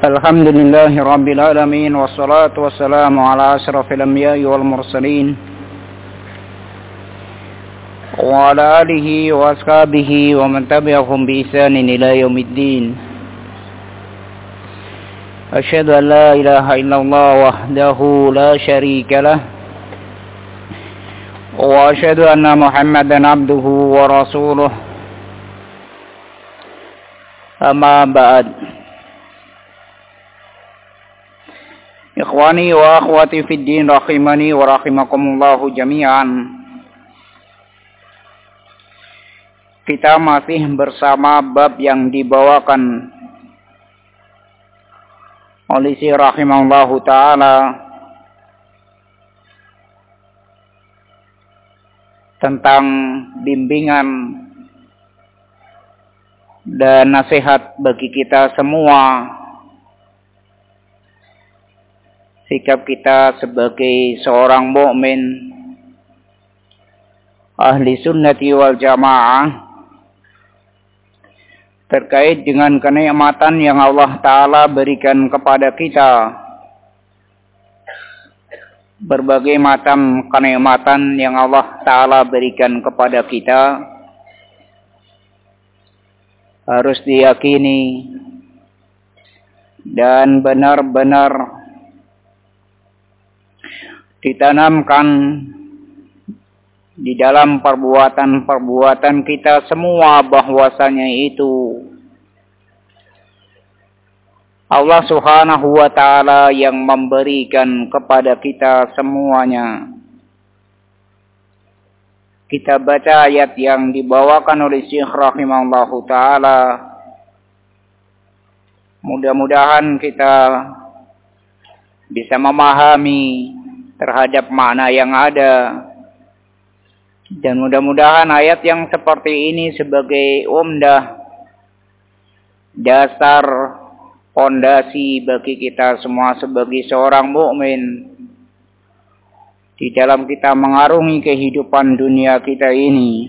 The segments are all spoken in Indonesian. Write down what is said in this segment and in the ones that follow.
Alhamdulillahi Rabbil Alamin. Wassalatu wassalamu ala ashrafil anbiya'i wal mursalin wa ala alihi wa ashabihi wa man tabi'ahum bi ihsanin ila yaumiddin. Asyhadu an la ilaha illallah wahdahu la syarika lah wa asyhadu anna Muhammadan abduhu wa rasuluh. Amma ba'd. Ikhwani wa akhwati fid din rahimani wa rahimakumullahu jami'an. Kita masih bersama bab yang dibawakan oleh Syekh rahimahullahu taala tentang bimbingan dan nasihat bagi kita semua, sikap kita sebagai seorang mukmin ahli sunnati wal jamaah terkait dengan kenikmatan yang Allah Ta'ala berikan kepada kita. Berbagai macam kenikmatan yang Allah Ta'ala berikan kepada kita harus diyakini dan benar-benar ditanamkan di dalam perbuatan-perbuatan kita semua, bahwasanya itu Allah Subhanahu wa taala yang memberikan kepada kita semuanya. Kita baca ayat yang dibawakan oleh Syekh rahimahullahu taala. Mudah-mudahan kita bisa memahami terhadap makna yang ada. Dan mudah-mudahan ayat yang seperti ini sebagai umdah, dasar, pondasi bagi kita semua sebagai seorang mukmin di dalam kita mengarungi kehidupan dunia kita ini.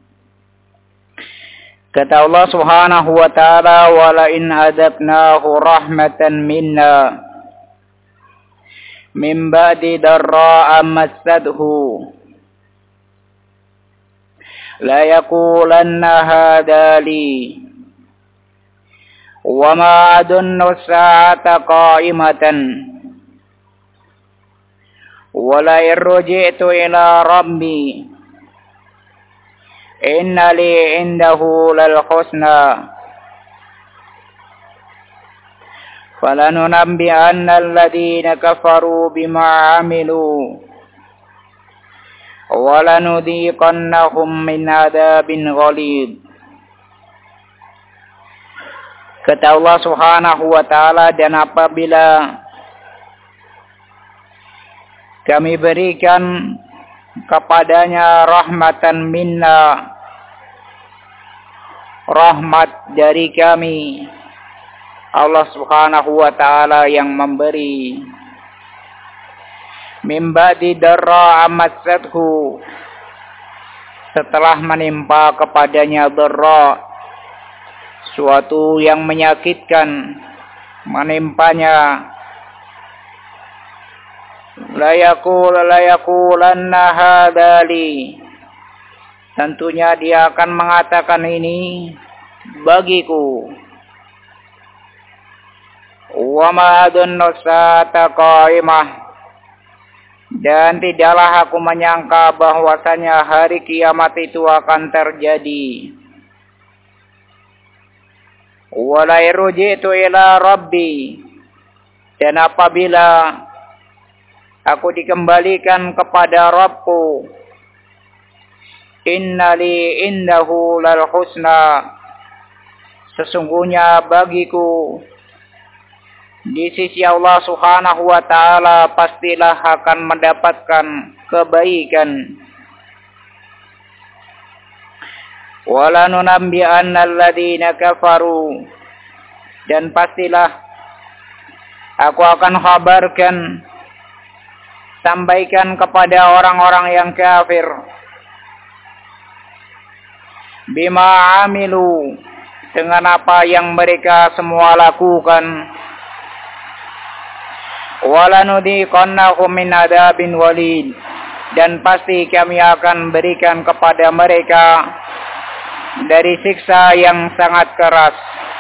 Kata Allah Subhanahu wa taala, "Wa la in adzaqnahu rahmatan minna min ba'di darra'a massathu la yaqulanna hadha li wa ma adunnu as-sa'ata qa'imatan wa la irji'tu ila rabbi inna li indahu lal husna falanunabbi'anna alladhina kafaru bima 'amilu walanudhiqannahum min adzabin ghalid." Kata Allah Subhanahu wa taala, dan apabila kami berikan kepadanya rahmatan minna, rahmat dari kami, Allah Subhanahu wa taala yang memberi, min ba'di darra amassathu, setelah menimpa kepadanya darra, suatu yang menyakitkan menimpanya, la yaqulanna hadza li, tentunya dia akan mengatakan ini bagiku, wa ma adunnu sa'ata qa'imah, dan tidaklah aku menyangka bahwasanya hari kiamat itu akan terjadi. Wala irji'tu ila rabbi, dan apabila aku dikembalikan kepada Rabbku, inna li indahu lal husna, sesungguhnya bagiku di sisi Allah Subhanahu wa taala pastilah akan mendapatkan kebaikan. Walanunabbi'anna alladhina kafaru, dan pastilah aku akan kabarkan, sampaikan kepada orang-orang yang kafir, bima amilu, dengan apa yang mereka semua lakukan, walanudhiqannahum min adzabin walid, dan pasti kami akan berikan kepada mereka dari siksa yang sangat keras.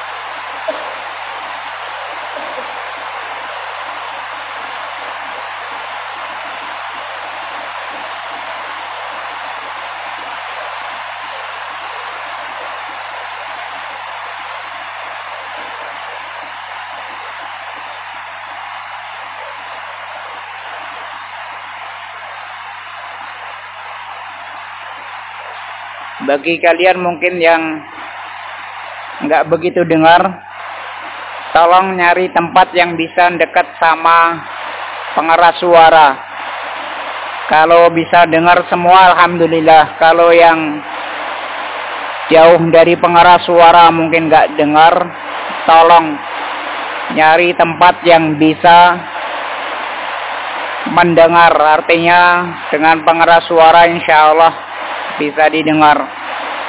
Bagi kalian mungkin yang nggak begitu dengar, tolong nyari tempat yang bisa dekat sama pengeras suara. Kalau bisa dengar semua, alhamdulillah. Kalau yang jauh dari pengeras suara mungkin nggak dengar, tolong nyari tempat yang bisa mendengar. Artinya dengan pengeras suara insya Allah bisa didengar.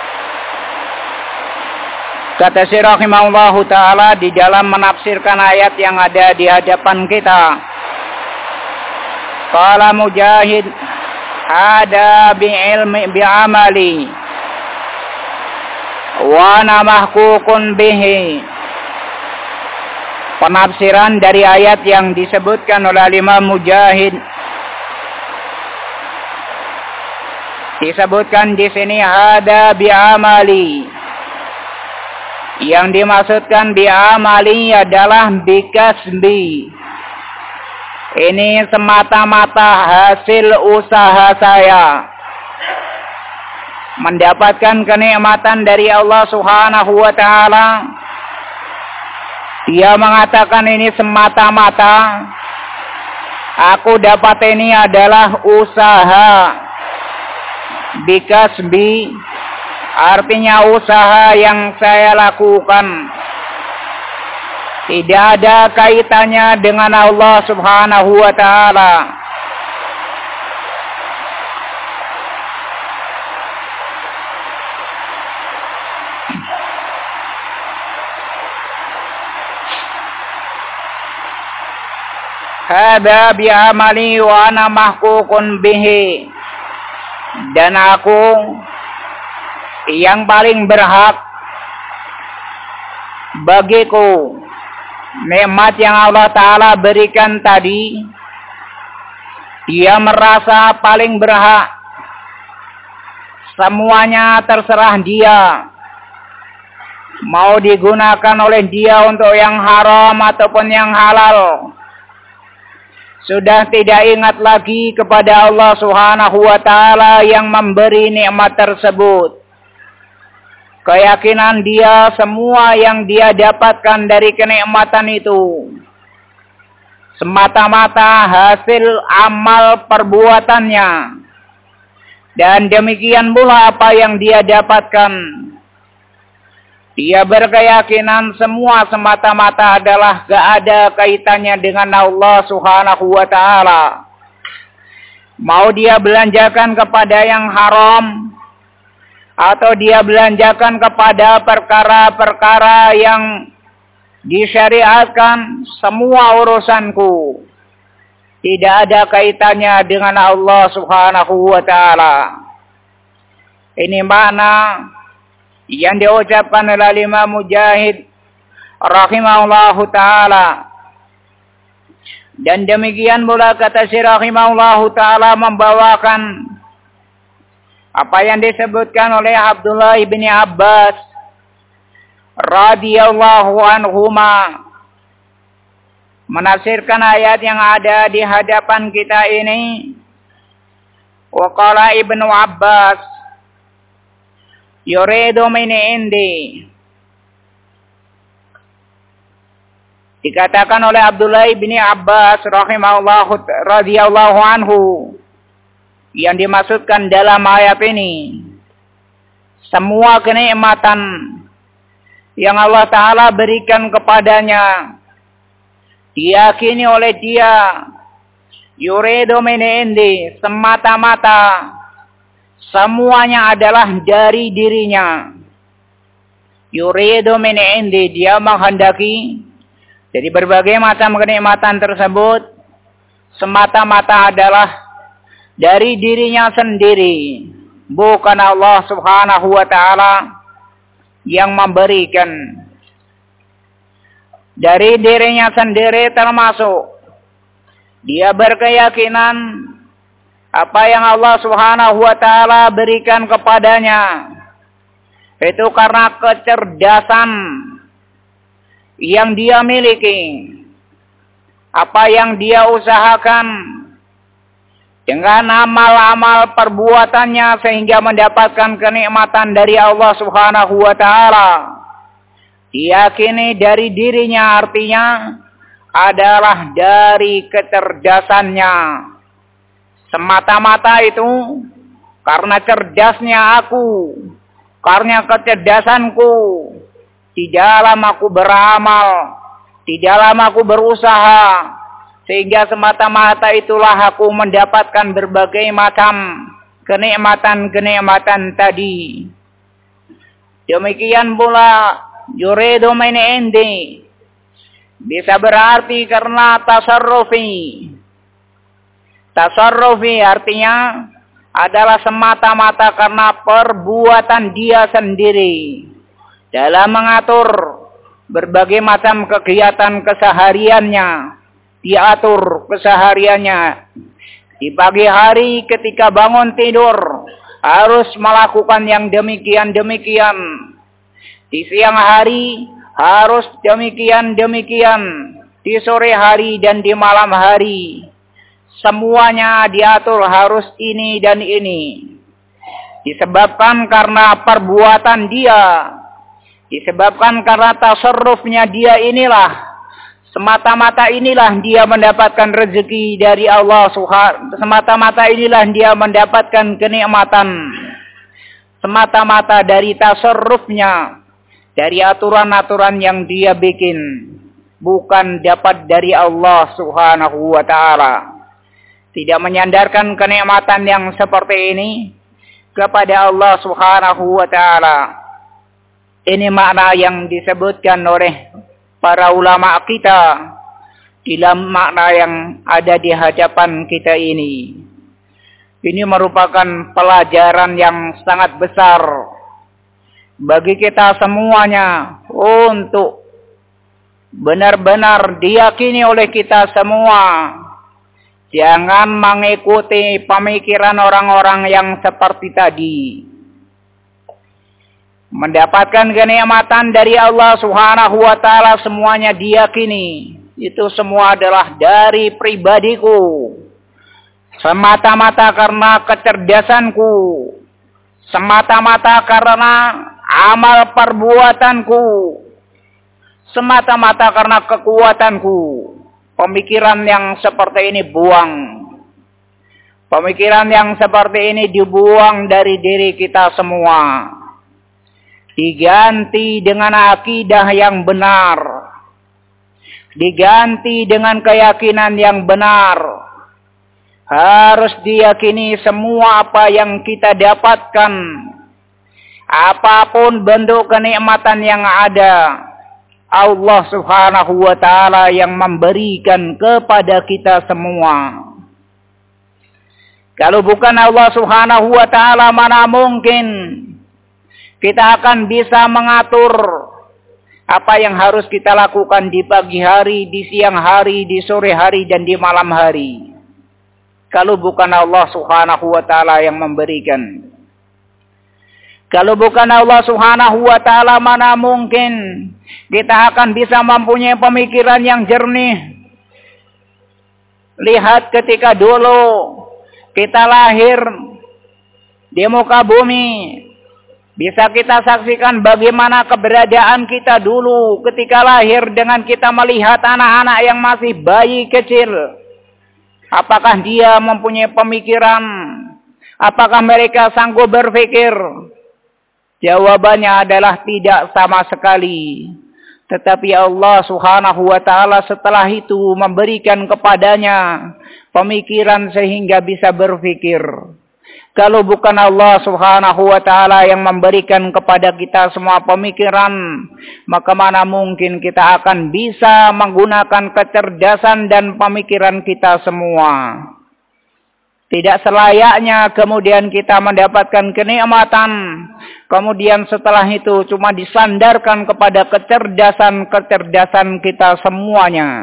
Kata Syekh rahimahullahu ta'ala di dalam menafsirkan ayat yang ada di hadapan kita. Qala Mujahid, hada bi'ilmi bi'amali wa ana mahkukun bihi. Penafsiran dari ayat yang disebutkan oleh Imam Mujahid. Disebutkan di sini hada bi'amali. Yang dimaksudkan bi'amali adalah bikasbi. Ini semata-mata hasil usaha saya. Mendapatkan kenikmatan dari Allah Subhanahu wa ta'ala. Dia mengatakan ini semata-mata aku dapat ini adalah usaha. Bikasbi artinya usaha yang saya lakukan. Tidak ada kaitannya dengan Allah Subhanahu wa ta'ala. Hada bi'amali wa ana mahkukun bihi. Dan aku yang paling berhak bagiku nikmat yang Allah Ta'ala berikan tadi. Dia merasa paling berhak. Semuanya terserah dia. Mau digunakan oleh dia untuk yang haram ataupun yang halal. Sudah tidak ingat lagi kepada Allah Subhanahu wa ta'ala yang memberi nikmat tersebut. Keyakinan dia semua yang dia dapatkan dari kenikmatan itu semata-mata hasil amal perbuatannya. Dan demikian pula apa yang dia dapatkan. Dia berkeyakinan semua semata-mata adalah gak ada kaitannya dengan Allah Subhanahu wa ta'ala. Mau dia belanjakan kepada yang haram, atau dia belanjakan kepada perkara-perkara yang disyariatkan, semua urusanku tidak ada kaitannya dengan Allah Subhanahu wa ta'ala. Ini makna yang diucapkan oleh Imam Mujahid rahimahullahu ta'ala. Dan demikian pula kata Syekh rahimahullahu ta'ala membawakan apa yang disebutkan oleh Abdullah bin Abbas radhiyallahu anhuma, menafsirkan ayat yang ada di hadapan kita ini. Wa qala Ibnu Abbas yuridu min indi. Dikatakan oleh Abdullah bin Abbas rahimahullahu radhiyallahu anhu, yang dimaksudkan dalam ayat ini semua kenikmatan yang Allah Ta'ala berikan kepadanya diyakini oleh dia. Yuridu min indi, semata-mata semuanya adalah dari dirinya. Yuridu min indi, dia menghendaki dari berbagai macam kenikmatan tersebut semata-mata adalah dari dirinya sendiri, bukan Allah Subhanahu wa taala yang memberikan. Dari dirinya sendiri termasuk dia berkeyakinan apa yang Allah Subhanahu wa taala berikan kepadanya itu karena kecerdasan yang dia miliki, apa yang dia usahakan dengan amal-amal perbuatannya sehingga mendapatkan kenikmatan dari Allah Subhanahu wa taala. Diyakini dari dirinya artinya adalah dari kecerdasannya. Semata-mata itu karena cerdasnya aku, karena kecerdasanku, di dalam aku beramal, di dalam aku berusaha, sehingga semata-mata itulah aku mendapatkan berbagai macam kenikmatan-kenikmatan tadi. Demikian pula yuridu min indi bisa berarti karena tasarrufi. Tasarrufi artinya adalah semata-mata karena perbuatan dia sendiri dalam mengatur berbagai macam kegiatan kesehariannya. Diatur kesehariannya. Di pagi hari ketika bangun tidur harus melakukan yang demikian-demikian. Di siang hari harus demikian-demikian. Di sore hari dan di malam hari. Semuanya diatur harus ini dan ini. Disebabkan karena perbuatan dia. Disebabkan karena tasarrufnya dia inilah. Semata-mata inilah dia mendapatkan rezeki dari Allah Subhanahu. Semata-mata inilah dia mendapatkan kenikmatan. Semata-mata dari tasarrufnya. Dari aturan-aturan yang dia bikin. Bukan dapat dari Allah Subhanahu wa ta'ala. Tidak menyandarkan kenikmatan yang seperti ini kepada Allah Subhanahu wa ta'ala. Ini makna yang disebutkan oleh para ulama kita dalam makna yang ada di hadapan kita ini. Ini merupakan pelajaran yang sangat besar bagi kita semuanya untuk benar-benar diyakini oleh kita semua. Jangan mengikuti pemikiran orang-orang yang seperti tadi. Mendapatkan kenikmatan dari Allah Subhanahu wa ta'ala semuanya diyakini. Itu semua adalah dari pribadiku. Semata-mata karena kecerdasanku. Semata-mata karena amal perbuatanku. Semata-mata karena kekuatanku. Pemikiran yang seperti ini buang. Pemikiran yang seperti ini dibuang dari diri kita semua. Diganti dengan akidah yang benar. Diganti dengan keyakinan yang benar. Harus diyakini semua apa yang kita dapatkan. Apapun bentuk kenikmatan yang ada. Allah Subhanahu wa ta'ala yang memberikan kepada kita semua. Kalau bukan Allah Subhanahu wa ta'ala, mana mungkin kita akan bisa mengatur apa yang harus kita lakukan di pagi hari, di siang hari, di sore hari, dan di malam hari. Kalau bukan Allah Subhanahu wa ta'ala yang memberikan. Kalau bukan Allah Subhanahu wa ta'ala, mana mungkin kita akan bisa mempunyai pemikiran yang jernih. Lihat ketika dulu kita lahir di muka bumi. Bisa kita saksikan bagaimana keberadaan kita dulu ketika lahir dengan kita melihat anak-anak yang masih bayi kecil. Apakah dia mempunyai pemikiran? Apakah mereka sanggup berpikir? Jawabannya adalah tidak sama sekali. Tetapi Allah Subhanahu wa ta'ala setelah itu memberikan kepadanya pemikiran sehingga bisa berpikir. Kalau bukan Allah Subhanahu wa ta'ala yang memberikan kepada kita semua pemikiran, maka mana mungkin kita akan bisa menggunakan kecerdasan dan pemikiran kita semua. Tidak selayaknya kemudian kita mendapatkan kenikmatan, kemudian setelah itu cuma disandarkan kepada kecerdasan kita semuanya.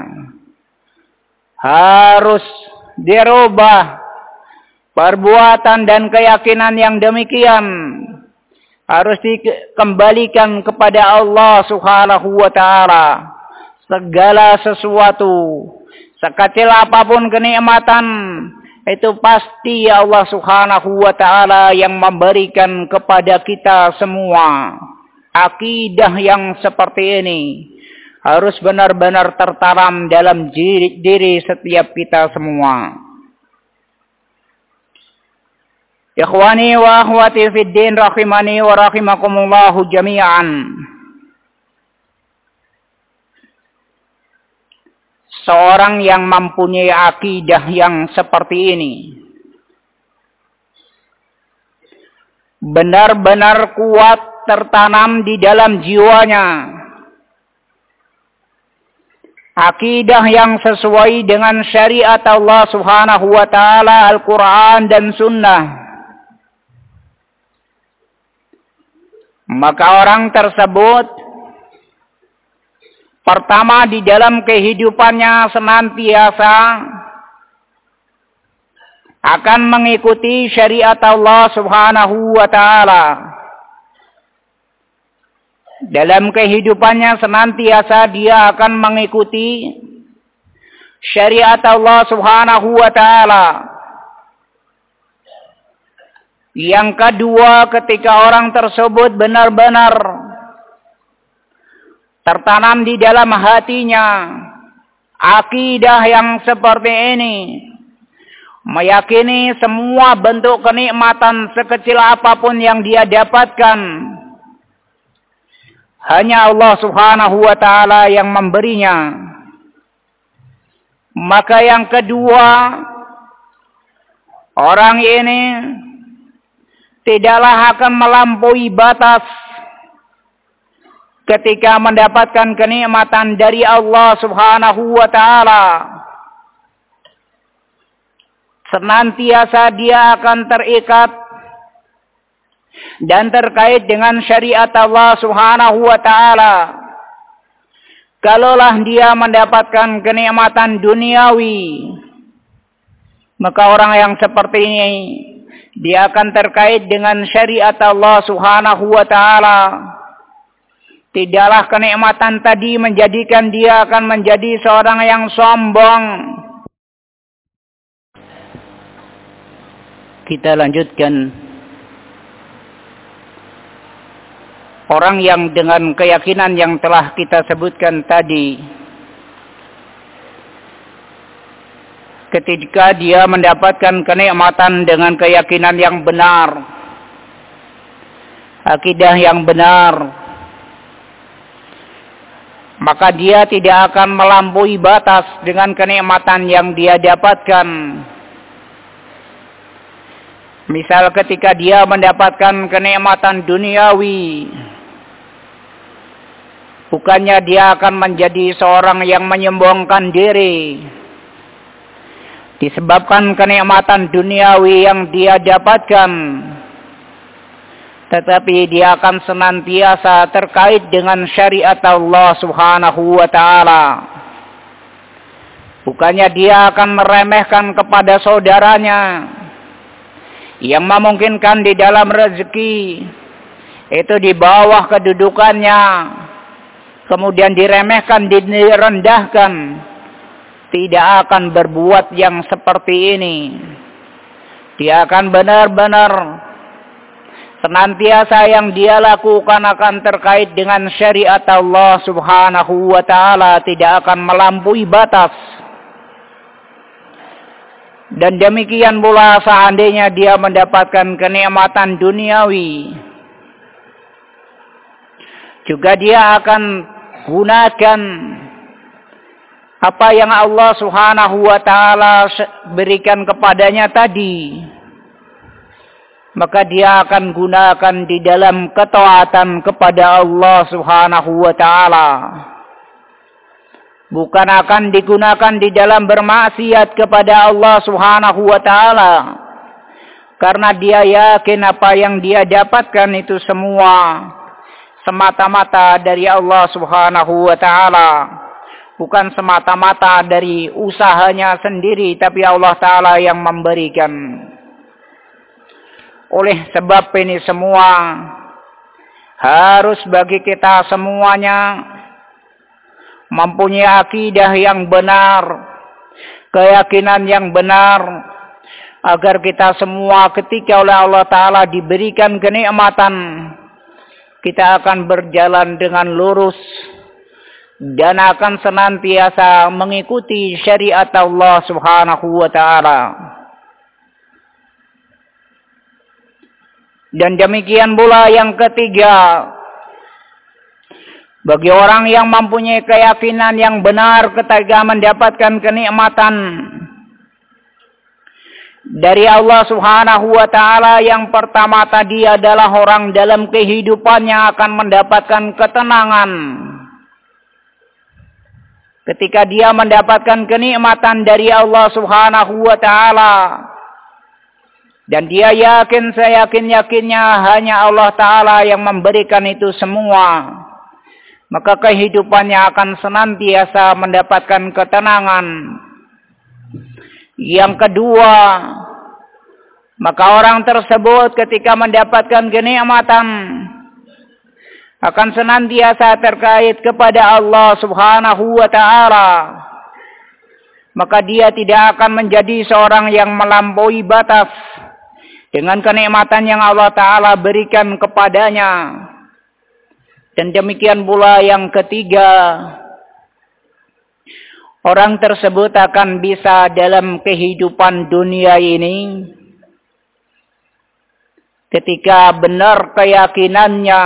Harus dirubah perbuatan dan keyakinan yang demikian. Harus dikembalikan kepada Allah Subhanahu wa ta'ala. Segala sesuatu, sekecil apapun kenikmatan, itu pasti Allah Subhanahu wa ta'ala yang memberikan kepada kita semua. Akidah yang seperti ini harus benar-benar tertanam dalam diri setiap kita semua. Ikhwani wa akhwati fid din rahimani wa rahimakumullahu jami'an. Seorang yang mempunyai akidah yang seperti ini benar-benar kuat tertanam di dalam jiwanya. Akidah yang sesuai dengan syariat Allah Subhanahu wa ta'ala, Al-Quran dan Sunnah. Maka orang tersebut pertama di dalam kehidupannya senantiasa akan mengikuti syariat Allah Subhanahu wa ta'ala. Dalam kehidupannya senantiasa dia akan mengikuti syariat Allah Subhanahu wa ta'ala. Yang kedua, ketika orang tersebut benar-benar tertanam di dalam hatinya akidah yang seperti ini, meyakini semua bentuk kenikmatan sekecil apapun yang dia dapatkan hanya Allah Subhanahu wa ta'ala yang memberinya. Maka yang kedua, orang ini tidaklah akan melampaui batas ketika mendapatkan kenikmatan dari Allah Subhanahu wa ta'ala. Senantiasa dia akan terikat dan terkait dengan syariat Allah Subhanahu wa ta'ala. Kalaulah dia mendapatkan kenikmatan duniawi, maka orang yang seperti ini dia akan terkait dengan syariat Allah Subhanahu wa ta'ala. Tidaklah kenikmatan tadi menjadikan dia akan menjadi seorang yang sombong. Kita lanjutkan. Orang yang dengan keyakinan yang telah kita sebutkan tadi, ketika dia mendapatkan kenikmatan dengan keyakinan yang benar, akidah yang benar, maka dia tidak akan melampaui batas dengan kenikmatan yang dia dapatkan. Misal ketika dia mendapatkan kenikmatan duniawi, bukannya dia akan menjadi seorang yang menyombongkan diri disebabkan kenikmatan duniawi yang dia dapatkan, tetapi dia akan senantiasa terkait dengan syariat Allah Subhanahu wa ta'ala. Bukannya dia akan meremehkan kepada saudaranya yang memungkinkan di dalam rezeki itu di bawah kedudukannya, kemudian diremehkan, direndahkan. Tidak akan berbuat yang seperti ini. Dia akan benar-benar senantiasa yang dia lakukan akan terkait dengan syariat Allah Subhanahu wa ta'ala, tidak akan melampaui batas. Dan demikian pula seandainya dia mendapatkan kenikmatan duniawi, juga dia akan gunakan apa yang Allah Subhanahu wa ta'ala berikan kepadanya tadi. maka dia akan gunakan di dalam ketaatan kepada Allah Subhanahu wa taala. Bukan akan digunakan di dalam bermaksiat kepada Allah Subhanahu wa taala. Karena dia yakin apa yang dia dapatkan itu semua semata-mata dari Allah Subhanahu wa taala. Bukan semata-mata dari usahanya sendiri, tapi Allah taala yang memberikan. Oleh sebab ini semua harus bagi kita semuanya mempunyai akidah yang benar, keyakinan yang benar, agar kita semua ketika oleh Allah Ta'ala diberikan kenikmatan, kita akan berjalan dengan lurus dan akan senantiasa mengikuti syariat Allah Subhanahu wa Ta'ala. Dan demikian pula yang ketiga, bagi orang yang mempunyai keyakinan yang benar ketika mendapatkan kenikmatan dari Allah Subhanahu wa taala, yang pertama tadi adalah orang dalam kehidupannya akan mendapatkan ketenangan. Ketika dia mendapatkan kenikmatan dari Allah Subhanahu wa taala, dan dia yakin, seyakin-yakinnya hanya Allah Ta'ala yang memberikan itu semua, maka kehidupannya akan senantiasa mendapatkan ketenangan. Yang kedua, maka orang tersebut ketika mendapatkan kenikmatan akan senantiasa terkait kepada Allah Subhanahu wa Ta'ala. Maka dia tidak akan menjadi seorang yang melampaui batas dengan kenikmatan yang Allah Ta'ala berikan kepadanya. Dan demikian pula yang ketiga, orang tersebut akan bisa dalam kehidupan dunia ini, ketika benar keyakinannya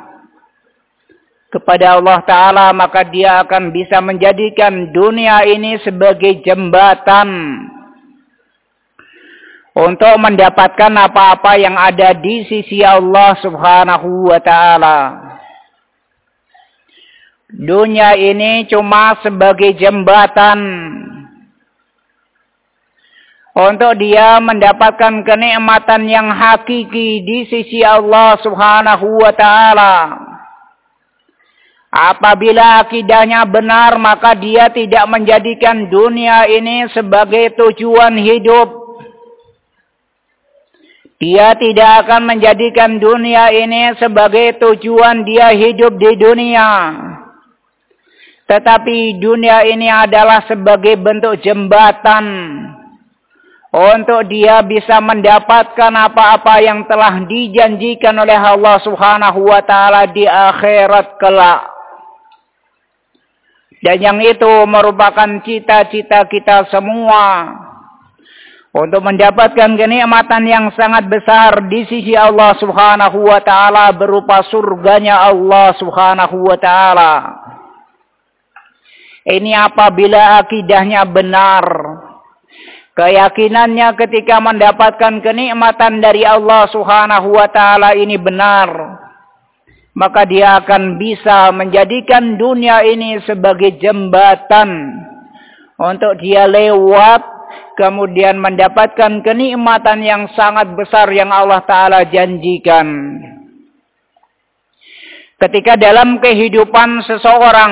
kepada Allah Ta'ala, maka dia akan bisa menjadikan dunia ini sebagai jembatan untuk mendapatkan apa-apa yang ada di sisi Allah Subhanahu wa Ta'ala. Dunia ini cuma sebagai jembatan untuk dia mendapatkan kenikmatan yang hakiki di sisi Allah Subhanahu wa Ta'ala. Apabila akidahnya benar, maka dia tidak menjadikan dunia ini sebagai tujuan hidup. Dia tidak akan menjadikan dunia ini sebagai tujuan dia hidup di dunia. Tetapi dunia ini adalah sebagai bentuk jembatan untuk dia bisa mendapatkan apa-apa yang telah dijanjikan oleh Allah Subhanahu wa Ta'ala di akhirat kelak. Dan yang itu merupakan cita-cita kita semua, untuk mendapatkan kenikmatan yang sangat besar di sisi Allah Subhanahu wa Ta'ala berupa surganya Allah Subhanahu wa Ta'ala. Ini apabila akidahnya benar, keyakinannya ketika mendapatkan kenikmatan dari Allah Subhanahu wa Ta'ala ini benar, maka dia akan bisa menjadikan dunia ini sebagai jembatan untuk dia lewat, kemudian mendapatkan kenikmatan yang sangat besar yang Allah Ta'ala janjikan. Ketika dalam kehidupan seseorang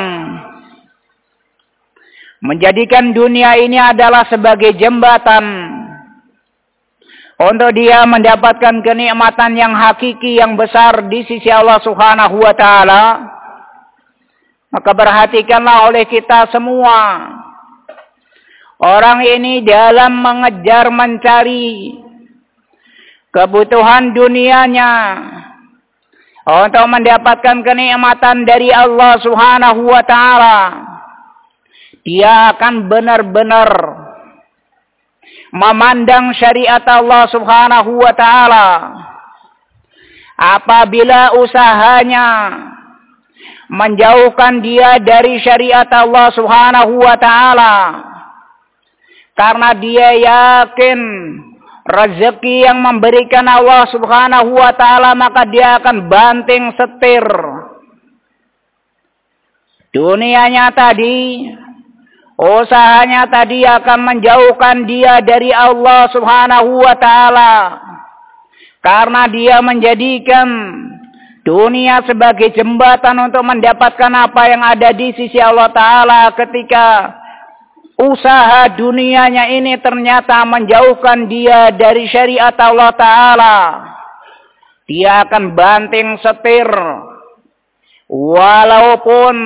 menjadikan dunia ini adalah sebagai jembatan untuk dia mendapatkan kenikmatan yang hakiki yang besar di sisi Allah Subhanahu wa Ta'ala, maka perhatikanlah oleh kita semua, orang ini dalam mengejar mencari kebutuhan dunianya untuk mendapatkan kenikmatan dari Allah Subhanahu wa Ta'ala, dia akan benar-benar memandang syariat Allah Subhanahu wa Ta'ala. Apabila usahanya menjauhkan dia dari syariat Allah Subhanahu wa Ta'ala, karena dia yakin rezeki yang memberikan Allah Subhanahu wa taala, maka dia akan banting setir. Dunianya tadi, usahanya tadi akan menjauhkan dia dari Allah Subhanahu wa taala. Karena dia menjadikan dunia sebagai jembatan untuk mendapatkan apa yang ada di sisi Allah taala. Ketika usaha dunianya ini ternyata menjauhkan dia dari syariat Allah taala, dia akan banting setir. Walaupun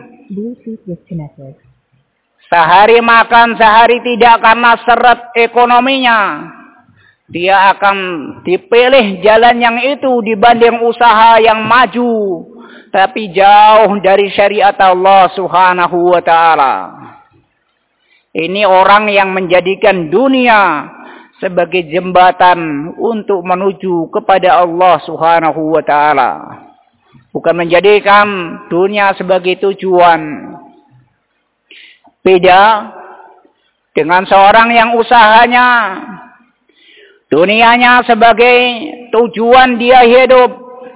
sehari makan, sehari tidak karena seret ekonominya, dia akan dipilih jalan yang itu dibanding usaha yang maju tapi jauh dari syariat Allah Subhanahu wa taala. Ini orang yang menjadikan dunia sebagai jembatan untuk menuju kepada Allah Subhanahu wa taala. Bukan menjadikan dunia sebagai tujuan. Beda dengan seorang yang usahanya, dunianya sebagai tujuan dia hidup.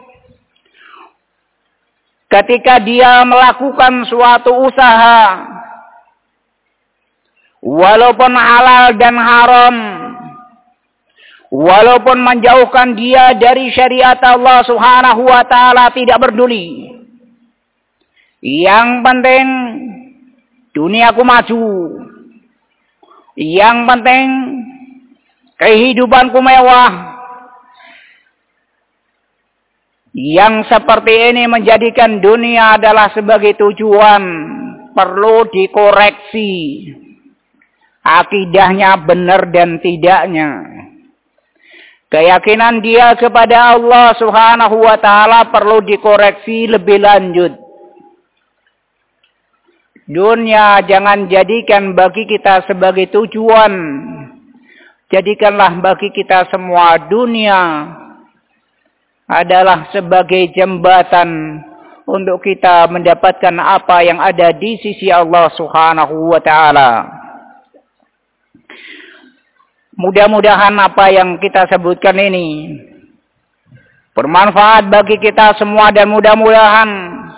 Ketika dia melakukan suatu usaha, walaupun halal dan haram, walaupun menjauhkan dia dari syariat Allah Subhanahu wa taala, tidak peduli. Yang penting duniaku maju. Yang penting kehidupanku mewah. Yang seperti ini menjadikan dunia adalah sebagai tujuan, perlu dikoreksi akidahnya benar dan tidaknya. Keyakinan dia kepada Allah Subhanahu wa taala perlu dikoreksi lebih lanjut. Dunia jangan jadikan bagi kita sebagai tujuan. Jadikanlah bagi kita semua dunia adalah sebagai jembatan untuk kita mendapatkan apa yang ada di sisi Allah Subhanahu wa taala. Mudah-mudahan apa yang kita sebutkan ini bermanfaat bagi kita semua, dan mudah-mudahan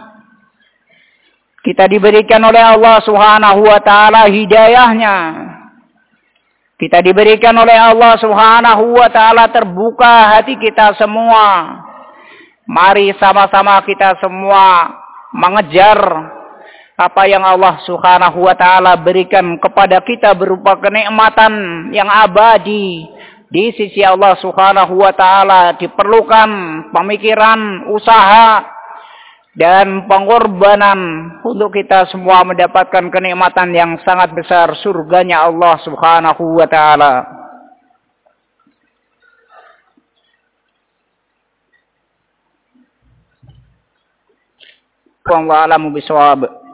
kita diberikan oleh Allah Subhanahu wa taala hidayahnya. Kita diberikan oleh Allah Subhanahu wa taala terbuka hati kita semua. Mari sama-sama kita semua mengejar apa yang Allah Subhanahu wa taala berikan kepada kita berupa kenikmatan yang abadi di sisi Allah Subhanahu wa taala. Diperlukan pemikiran, usaha, dan pengorbanan untuk kita semua mendapatkan kenikmatan yang sangat besar, surganya Allah Subhanahu wa taala. Wallahu a'lamu bishawab.